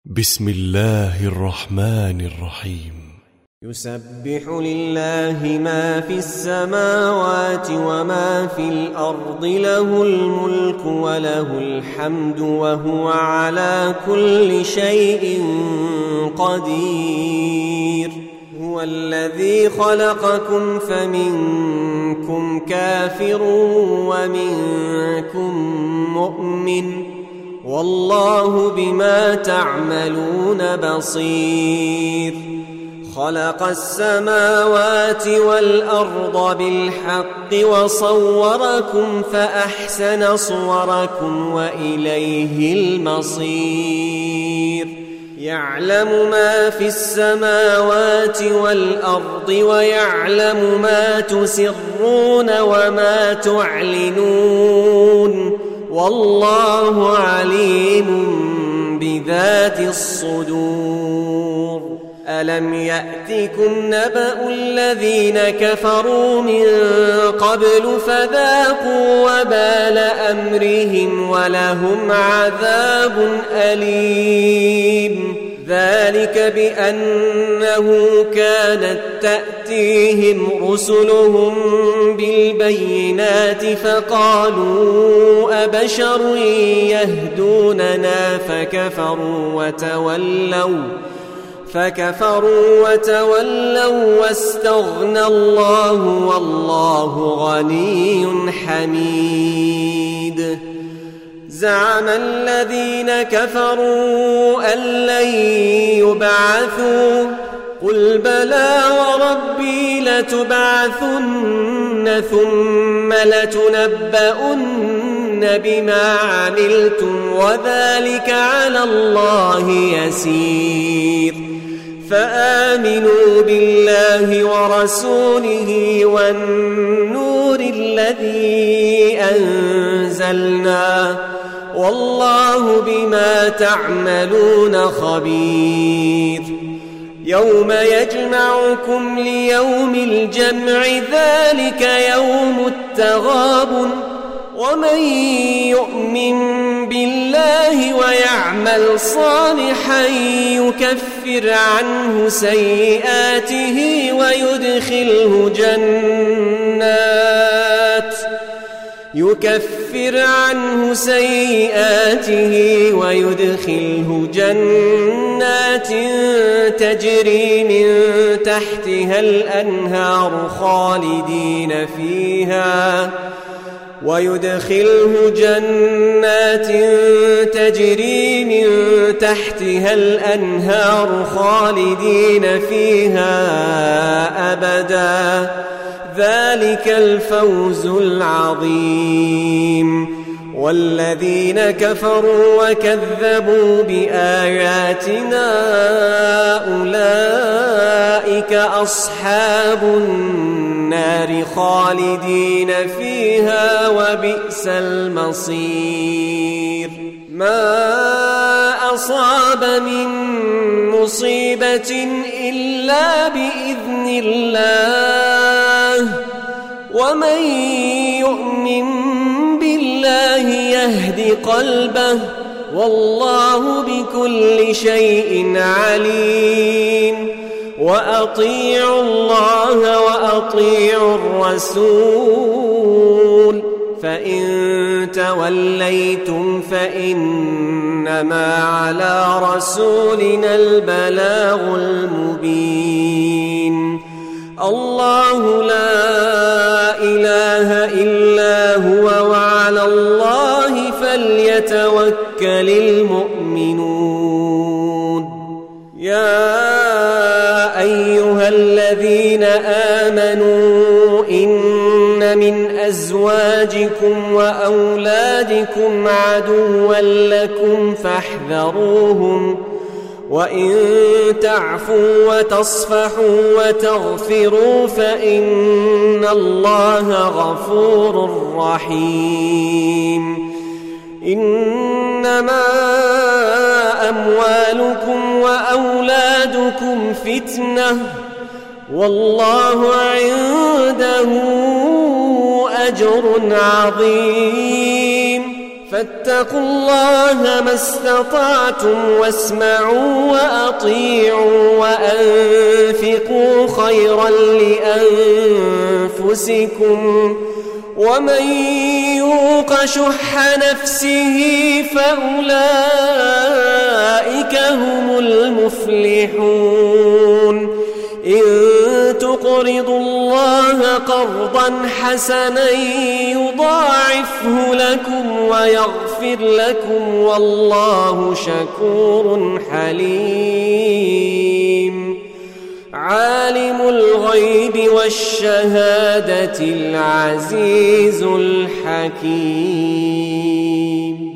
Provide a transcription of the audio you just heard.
بسم الله الرحمن الرحيم. يسبح لله ما في السماوات وما في الأرض، له الملك وله الحمد وهو على كل شيء قدير. هو الذي خلقكم فمنكم كافر ومنكم مؤمن، والله بما تعملون بصير. خلق السماوات والأرض بالحق وصوركم فأحسن صوركم وإليه المصير. يعلم ما في السماوات والأرض ويعلم ما تسرون وما تعلنون، والله عليم بذات الصدور. ألم يأتكم نبأ الذين كفروا من قبل فذاقوا وبال أمرهم ولهم عذاب أليم. ذلك بأنه كانت تأتيهم رسلهم بالبينات فقالوا أبشر يهدوننا فكفروا وتولوا واستغنى الله والله غني حميد. زعم الذين كفروا أن لن يبعثوا، قل بلى وربي لتبعثن ثم لتنبؤن بما عملتم وذلك على الله يسير. فآمنوا بالله ورسوله والنور الذي أنزلنا، والله بما تعملون خبير. يوم يجمعكم ليوم الجمع ذلك يوم التغابن، ومن يؤمن بالله ويعمل صالحا يكفر عنه سيئاته ويدخله جنات تجري من تحتها الأنهار خالدين فيها أبدا. ذلك الفوز العظيم. والذين كفروا وكذبوا بآياتنا أولئك أصحاب النار خالدين فيها وبئس المصير. ما أصاب من مصيبة إلا بإذن الله، ومن يؤمن بالله يهد قلبه، والله بكل شيء عليم. وأطيعوا الله وأطيعوا الرسول، فإن توليتم فإنما على رسولنا البلاغ المبين. الله لا إله إلا هو وعلى الله فليتوكل المؤمنون. يا أيها الذين آمنوا إن من أزواجكم وأولادكم عدوا لكم فاحذروهم، وإن تعفوا وتصفحوا وتغفروا فإن الله غفور رحيم. إنما أموالكم وأولادكم فتنة، والله عنده أجر عظيم. فاتقوا الله ما استطعتم واسمعوا وأطيعوا وأنفقوا خيرا لأنفسكم ومن يوق شح نفسه فأولئك هم المفلحون إن تقرضوا الله قرضا حسنا يضاعفه لكم ويغفر لكم والله شكور حليم عالم الغيب والشهادة العزيز الحكيم.